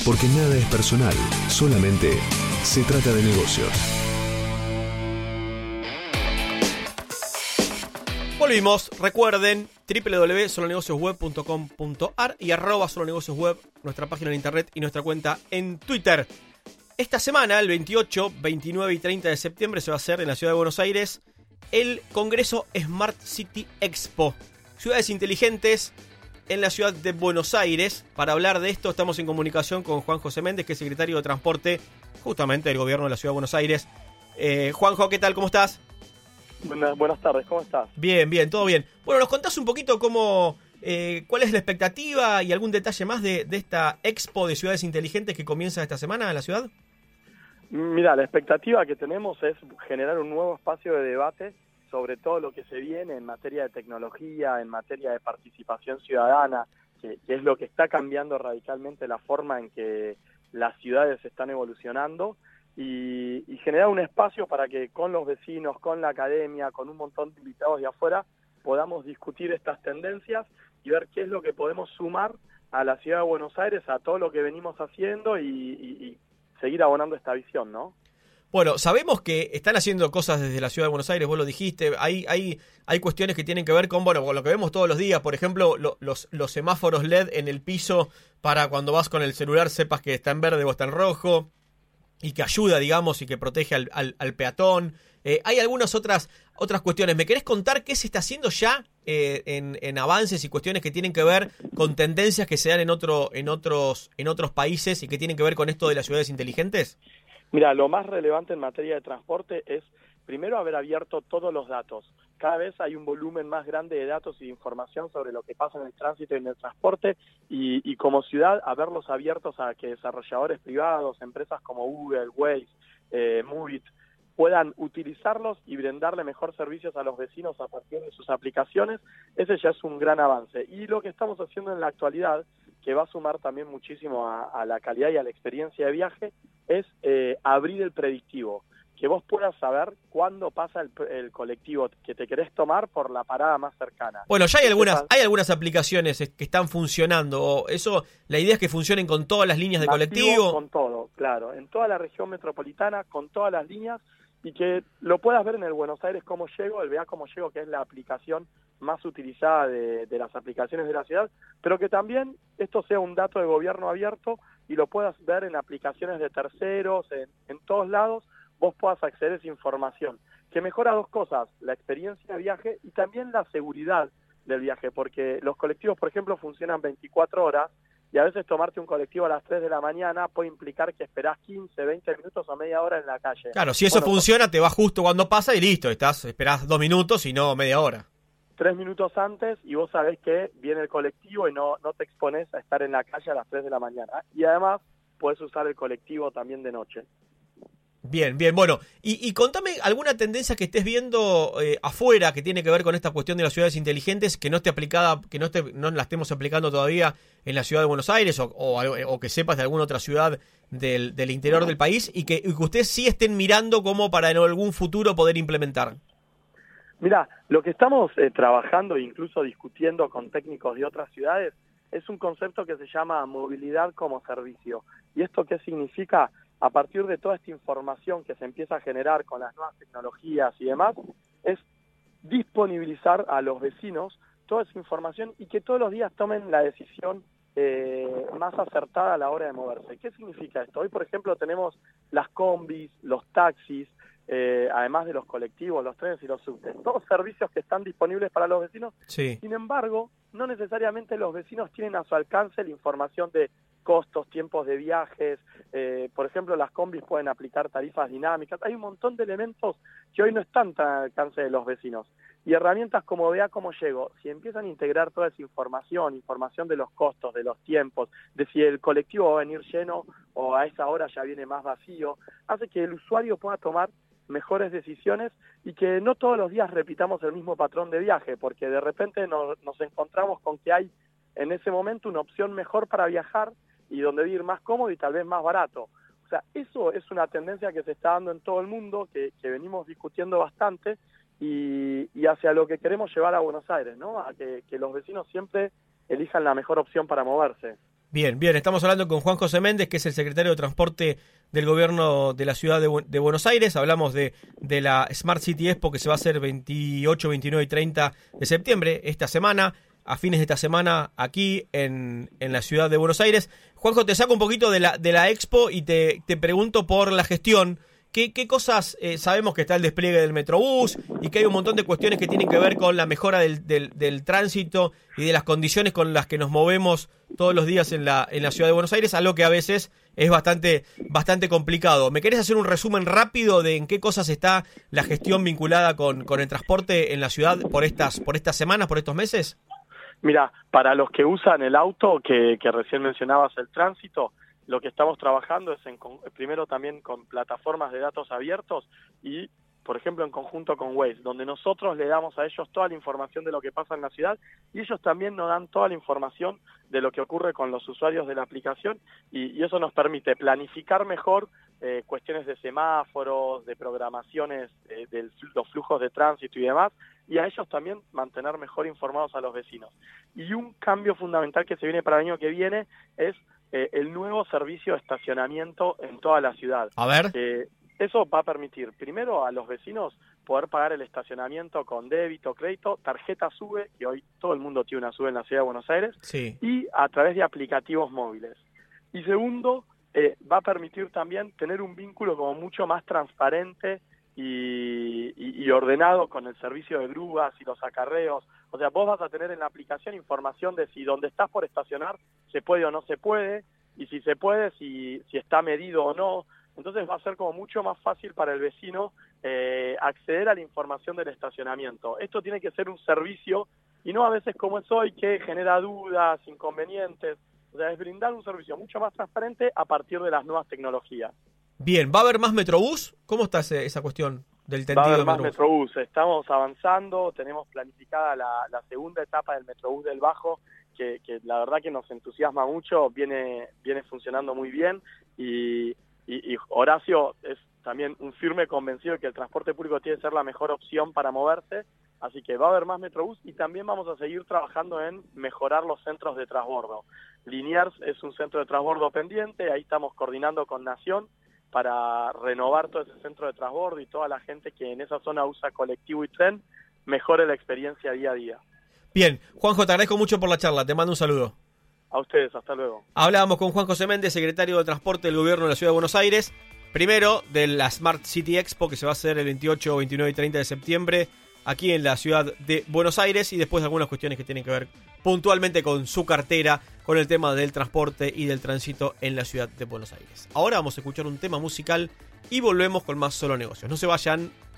Porque nada es personal, solamente se trata de negocios. Volvimos, recuerden www.solonegociosweb.com.ar y @solonegociosweb, nuestra página en internet y nuestra cuenta en Twitter. Esta semana, el 28, 29 y 30 de septiembre, se va a hacer en la ciudad de Buenos Aires el Congreso Smart City Expo. Ciudades inteligentes en la ciudad de Buenos Aires. Para hablar de esto estamos en comunicación con Juan José Méndez, que es secretario de Transporte justamente del gobierno de la ciudad de Buenos Aires. Juanjo, ¿qué tal? ¿Cómo estás? Buenas tardes, ¿cómo estás? Bien, todo bien. Bueno, ¿nos contás un poquito cuál es la expectativa y algún detalle más de esta Expo de Ciudades Inteligentes que comienza esta semana en la ciudad? Mira, la expectativa que tenemos es generar un nuevo espacio de debate sobre todo lo que se viene en materia de tecnología, en materia de participación ciudadana, que es lo que está cambiando radicalmente la forma en que las ciudades están evolucionando, y generar un espacio para que con los vecinos, con la academia, con un montón de invitados de afuera, podamos discutir estas tendencias y ver qué es lo que podemos sumar a la ciudad de Buenos Aires, a todo lo que venimos haciendo y seguir abonando esta visión, ¿no? Bueno, sabemos que están haciendo cosas desde la ciudad de Buenos Aires, vos lo dijiste, hay cuestiones que tienen que ver con lo que vemos todos los días, por ejemplo, los semáforos LED en el piso para cuando vas con el celular sepas que está en verde o está en rojo, y que ayuda, digamos, y que protege al peatón. Hay algunas otras cuestiones. ¿Me querés contar qué se está haciendo ya en avances y cuestiones que tienen que ver con tendencias que se dan en otros países y que tienen que ver con esto de las ciudades inteligentes? Mira, lo más relevante en materia de transporte es, primero, haber abierto todos los datos. Cada vez hay un volumen más grande de datos y de información sobre lo que pasa en el tránsito y en el transporte, y como ciudad, haberlos abiertos a que desarrolladores privados, empresas como Google, Waze, Movit, puedan utilizarlos y brindarle mejor servicios a los vecinos a partir de sus aplicaciones. Ese ya es un gran avance. Y lo que estamos haciendo en la actualidad, que va a sumar también muchísimo a la calidad y a la experiencia de viaje, es abrir el predictivo. Que vos puedas saber cuándo pasa el colectivo que te querés tomar por la parada más cercana. Bueno, ya hay algunas aplicaciones que están funcionando. La idea es que funcionen con todas las líneas de colectivo. Con todo, claro. En toda la región metropolitana, con todas las líneas, y que lo puedas ver en el Buenos Aires Cómo Llego, el Vea Cómo Llego, que es la aplicación más utilizada de las aplicaciones de la ciudad, pero que también esto sea un dato de gobierno abierto y lo puedas ver en aplicaciones de terceros, en todos lados, vos puedas acceder a esa información, que mejora dos cosas: la experiencia de viaje y también la seguridad del viaje, porque los colectivos, por ejemplo, funcionan 24 horas, y a veces tomarte un colectivo a las 3 de la mañana puede implicar que esperás 15, 20 minutos o media hora en la calle. Claro, si eso funciona, te va justo cuando pasa y listo, esperás 2 minutos y no media hora. 3 minutos antes y vos sabés que viene el colectivo y no te exponés a estar en la calle a las 3 de la mañana. Y además podés usar el colectivo también de noche. Bien, bueno, y contame alguna tendencia que estés viendo afuera que tiene que ver con esta cuestión de las ciudades inteligentes, que no esté aplicada, que no la estemos aplicando todavía en la ciudad de Buenos Aires o que sepas de alguna otra ciudad del interior del país y que ustedes sí estén mirando como para en algún futuro poder implementar. Mira, lo que estamos trabajando e incluso discutiendo con técnicos de otras ciudades es un concepto que se llama movilidad como servicio. ¿Y esto qué significa? A partir de toda esta información que se empieza a generar con las nuevas tecnologías y demás, es disponibilizar a los vecinos toda esa información y que todos los días tomen la decisión más acertada a la hora de moverse. ¿Qué significa esto? Hoy, por ejemplo, tenemos las combis, los taxis, además de los colectivos, los trenes y los subtes, todos servicios que están disponibles para los vecinos. Sí. Sin embargo, no necesariamente los vecinos tienen a su alcance la información de costos, tiempos de viajes. Por ejemplo, las combis pueden aplicar tarifas dinámicas. Hay un montón de elementos que hoy no están al alcance de los vecinos. Y herramientas como Vea Cómo Llego, si empiezan a integrar toda esa información de los costos, de los tiempos, de si el colectivo va a venir lleno o a esa hora ya viene más vacío, hace que el usuario pueda tomar mejores decisiones y que no todos los días repitamos el mismo patrón de viaje, porque de repente nos encontramos con que hay en ese momento una opción mejor para viajar y donde vivir más cómodo y tal vez más barato. O sea, eso es una tendencia que se está dando en todo el mundo, que venimos discutiendo bastante y hacia lo que queremos llevar a Buenos Aires, ¿no? A que los vecinos siempre elijan la mejor opción para moverse. Bien, estamos hablando con Juan José Méndez, que es el secretario de Transporte del gobierno de la ciudad de Buenos Aires. Hablamos de la Smart City Expo que se va a hacer 28, 29 y 30 de septiembre, esta semana, a fines de esta semana, aquí en la ciudad de Buenos Aires. Juanjo, te saco un poquito de la Expo y te pregunto por la gestión. ¿Qué cosas sabemos que está el despliegue del Metrobús y que hay un montón de cuestiones que tienen que ver con la mejora del tránsito y de las condiciones con las que nos movemos todos los días en la ciudad de Buenos Aires, algo que a veces es bastante complicado? ¿Me querés hacer un resumen rápido de en qué cosas está la gestión vinculada con el transporte en la ciudad por estas semanas, por estos meses? Mira, para los que usan el auto, que recién mencionabas el tránsito, lo que estamos trabajando es primero también con plataformas de datos abiertos y, por ejemplo, en conjunto con Waze, donde nosotros le damos a ellos toda la información de lo que pasa en la ciudad y ellos también nos dan toda la información de lo que ocurre con los usuarios de la aplicación y eso nos permite planificar mejor cuestiones de semáforos, de programaciones de los flujos de tránsito y demás, y a ellos también mantener mejor informados a los vecinos. Y un cambio fundamental que se viene para el año que viene es el nuevo servicio de estacionamiento en toda la ciudad. A ver. Eso va a permitir, primero, a los vecinos poder pagar el estacionamiento con débito, crédito, tarjeta SUBE, que hoy todo el mundo tiene una SUBE en la ciudad de Buenos Aires, sí, y a través de aplicativos móviles. Y segundo, va a permitir también tener un vínculo como mucho más transparente y ordenado con el servicio de grúas y los acarreos. O sea, vos vas a tener en la aplicación información de si donde estás por estacionar se puede o no se puede, y si se puede, si está medido o no. Entonces va a ser como mucho más fácil para el vecino acceder a la información del estacionamiento. Esto tiene que ser un servicio y no a veces como es hoy, que genera dudas, inconvenientes. O sea, es brindar un servicio mucho más transparente a partir de las nuevas tecnologías. Bien, ¿va a haber más Metrobús? ¿Cómo está esa cuestión del tendido? Va a haber de más Metrobús. Estamos avanzando, tenemos planificada la segunda etapa del Metrobús del Bajo, que la verdad que nos entusiasma mucho, viene funcionando muy bien y Horacio es también un firme convencido de que el transporte público tiene que ser la mejor opción para moverse, así que va a haber más Metrobús y también vamos a seguir trabajando en mejorar los centros de transbordo. Liniers es un centro de transbordo pendiente, ahí estamos coordinando con Nación para renovar todo ese centro de transbordo y toda la gente que en esa zona usa colectivo y tren mejore la experiencia día a día. Bien, Juanjo, te agradezco mucho por la charla, te mando un saludo. A ustedes, hasta luego. Hablábamos con Juan José Méndez, secretario de Transporte del Gobierno de la Ciudad de Buenos Aires, primero de la Smart City Expo que se va a hacer el 28, 29 y 30 de septiembre aquí en la Ciudad de Buenos Aires, y después algunas cuestiones que tienen que ver puntualmente con su cartera, con el tema del transporte y del tránsito en la Ciudad de Buenos Aires. Ahora vamos a escuchar un tema musical y volvemos con más Solo Negocios. No se vayan.